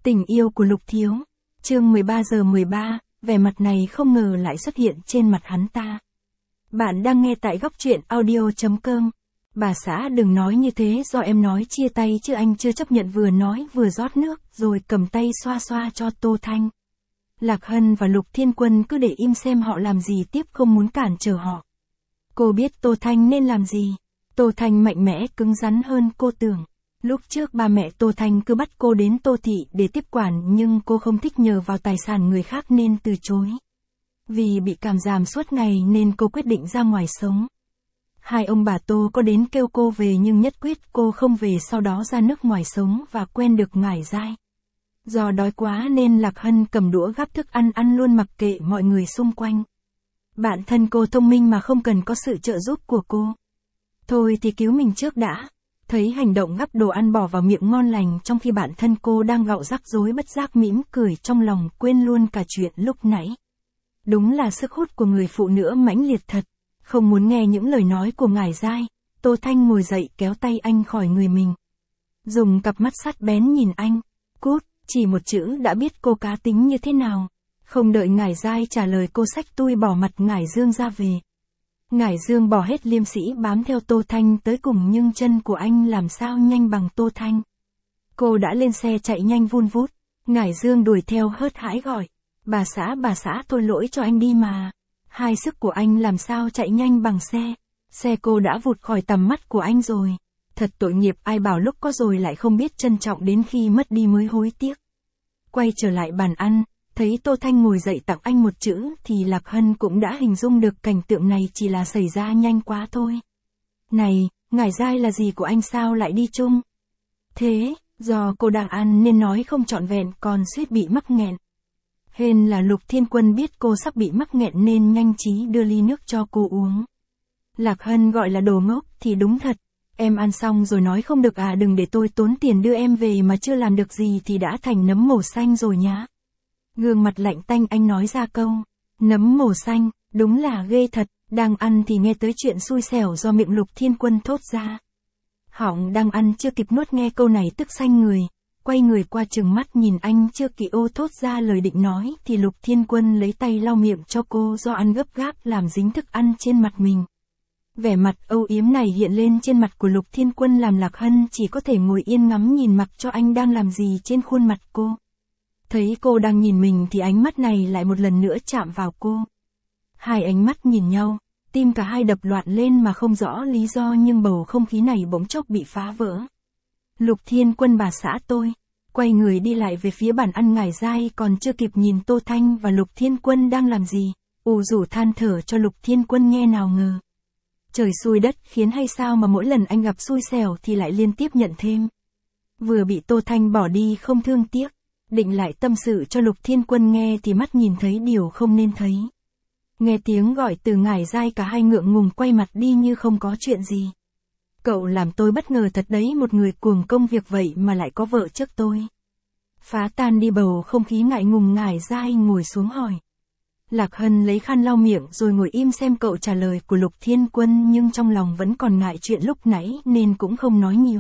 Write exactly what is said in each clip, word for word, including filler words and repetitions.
Tình yêu của Lục Thiếu. Chương mười ba giờ mười ba, vẻ mặt này không ngờ lại xuất hiện trên mặt hắn ta. Bạn đang nghe tại góc truyện audio chấm com. Bà xã đừng nói như thế, do em nói chia tay chứ anh chưa chấp nhận, vừa nói vừa rót nước rồi cầm tay xoa xoa cho Tô Thanh. Lạc Hân và Lục Thiên Quân cứ để im xem họ làm gì tiếp, không muốn cản trở họ. Cô biết Tô Thanh nên làm gì. Tô Thanh mạnh mẽ cứng rắn hơn cô tưởng. Lúc trước ba mẹ Tô Thanh cứ bắt cô đến Tô Thị để tiếp quản, nhưng cô không thích nhờ vào tài sản người khác nên từ chối. Vì bị cảm giảm suốt ngày nên cô quyết định ra ngoài sống. Hai ông bà Tô có đến kêu cô về nhưng nhất quyết cô không về, sau đó ra nước ngoài sống và quen được Ngải Giai. Do đói quá nên Lạc Hân cầm đũa gắp thức ăn ăn luôn mặc kệ mọi người xung quanh. Bản thân cô thông minh mà không cần có sự trợ giúp của cô. Thôi thì cứu mình trước đã. Thấy hành động gắp đồ ăn bỏ vào miệng ngon lành trong khi bản thân cô đang gạo rắc rối, bất giác mỉm cười trong lòng, quên luôn cả chuyện lúc nãy. Đúng là sức hút của người phụ nữ mãnh liệt thật. Không muốn nghe những lời nói của Ngải Giai, Tô Thanh ngồi dậy kéo tay anh khỏi người mình. Dùng cặp mắt sắc bén nhìn anh. Cút, chỉ một chữ đã biết cô cá tính như thế nào. Không đợi Ngải Giai trả lời, cô xách tui bỏ mặt Ngải Dương ra về. Ngải Dương bỏ hết liêm sĩ bám theo Tô Thanh tới cùng, nhưng chân của anh làm sao nhanh bằng Tô Thanh. Cô đã lên xe chạy nhanh vun vút. Ngải Dương đuổi theo hớt hải gọi. Bà xã bà xã tôi lỗi cho anh đi mà. Hai sức của anh làm sao chạy nhanh bằng xe. Xe cô đã vụt khỏi tầm mắt của anh rồi. Thật tội nghiệp, ai bảo lúc có rồi lại không biết trân trọng, đến khi mất đi mới hối tiếc. Quay trở lại bàn ăn. Thấy Tô Thanh ngồi dậy tặng anh một chữ thì Lạc Hân cũng đã hình dung được cảnh tượng này chỉ là xảy ra nhanh quá thôi. Này, Ngải Giai là gì của anh sao lại đi chung? Thế, do cô đang ăn nên nói không trọn vẹn, còn suýt bị mắc nghẹn. Hên là Lục Thiên Quân biết cô sắp bị mắc nghẹn nên nhanh trí đưa ly nước cho cô uống. Lạc Hân gọi là đồ ngốc thì đúng thật. Em ăn xong rồi nói không được à, đừng để tôi tốn tiền đưa em về mà chưa làm được gì thì đã thành nấm màu xanh rồi nhá. Gương mặt lạnh tanh anh nói ra câu, nấm màu xanh, đúng là ghê thật. Đang ăn thì nghe tới chuyện xui xẻo do miệng Lục Thiên Quân thốt ra. Hỏng đang ăn chưa kịp nuốt nghe câu này tức xanh người, quay người qua trừng mắt nhìn anh, chưa kịp ô thốt ra lời định nói thì Lục Thiên Quân lấy tay lau miệng cho cô, do ăn gấp gáp làm dính thức ăn trên mặt mình. Vẻ mặt âu yếm này hiện lên trên mặt của Lục Thiên Quân làm Lạc Hân chỉ có thể ngồi yên ngắm nhìn mặc cho anh đang làm gì trên khuôn mặt cô. Thấy cô đang nhìn mình thì ánh mắt này lại một lần nữa chạm vào cô. Hai ánh mắt nhìn nhau, tim cả hai đập loạn lên mà không rõ lý do, nhưng bầu không khí này bỗng chốc bị phá vỡ. Lục Thiên Quân bà xã tôi, quay người đi lại về phía bàn ăn. Ngải Giai còn chưa kịp nhìn Tô Thanh và Lục Thiên Quân đang làm gì, ù rủ than thở cho Lục Thiên Quân nghe, nào ngờ. Trời xui đất khiến hay sao mà mỗi lần anh gặp xui xẻo thì lại liên tiếp nhận thêm. Vừa bị Tô Thanh bỏ đi không thương tiếc. Định lại tâm sự cho Lục Thiên Quân nghe thì mắt nhìn thấy điều không nên thấy. Nghe tiếng gọi từ Ngải Giai, cả hai ngượng ngùng quay mặt đi như không có chuyện gì. Cậu làm tôi bất ngờ thật đấy, một người cuồng công việc vậy mà lại có vợ trước tôi. Phá tan đi bầu không khí ngại ngùng, Ngải Giai ngồi xuống hỏi. Lạc Hân lấy khăn lau miệng rồi ngồi im xem cậu trả lời của Lục Thiên Quân, nhưng trong lòng vẫn còn ngại chuyện lúc nãy nên cũng không nói nhiều.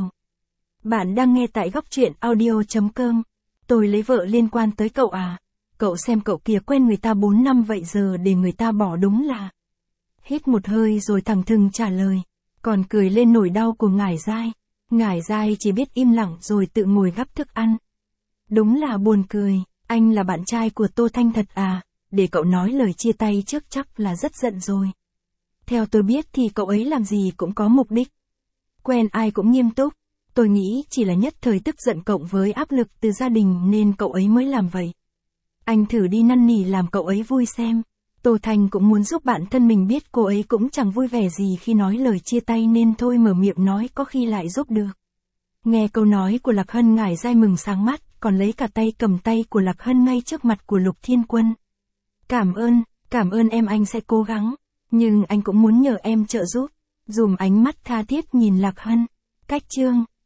Bạn đang nghe tại góc truyện audio chấm com. Tôi lấy vợ liên quan tới cậu à? Cậu xem cậu kia quen người ta bốn năm vậy giờ để người ta bỏ đúng là. Hít một hơi rồi thẳng thừng trả lời, còn cười lên nỗi đau của Ngải Giai. Ngải Giai chỉ biết im lặng rồi tự ngồi gắp thức ăn. Đúng là buồn cười, anh là bạn trai của Tô Thanh thật à? Để cậu nói lời chia tay trước chắc là rất giận rồi. Theo tôi biết thì cậu ấy làm gì cũng có mục đích. Quen ai cũng nghiêm túc. Tôi nghĩ chỉ là nhất thời tức giận cộng với áp lực từ gia đình nên cậu ấy mới làm vậy. Anh thử đi năn nỉ làm cậu ấy vui xem. Tô Thanh cũng muốn giúp bản thân mình, biết cô ấy cũng chẳng vui vẻ gì khi nói lời chia tay nên thôi mở miệng nói có khi lại giúp được. Nghe câu nói của Lạc Hân, Ngải Giai mừng sáng mắt, còn lấy cả tay cầm tay của Lạc Hân ngay trước mặt của Lục Thiên Quân. Cảm ơn, cảm ơn em, anh sẽ cố gắng. Nhưng anh cũng muốn nhờ em trợ giúp. Dùm ánh mắt tha thiết nhìn Lạc Hân. Cách chương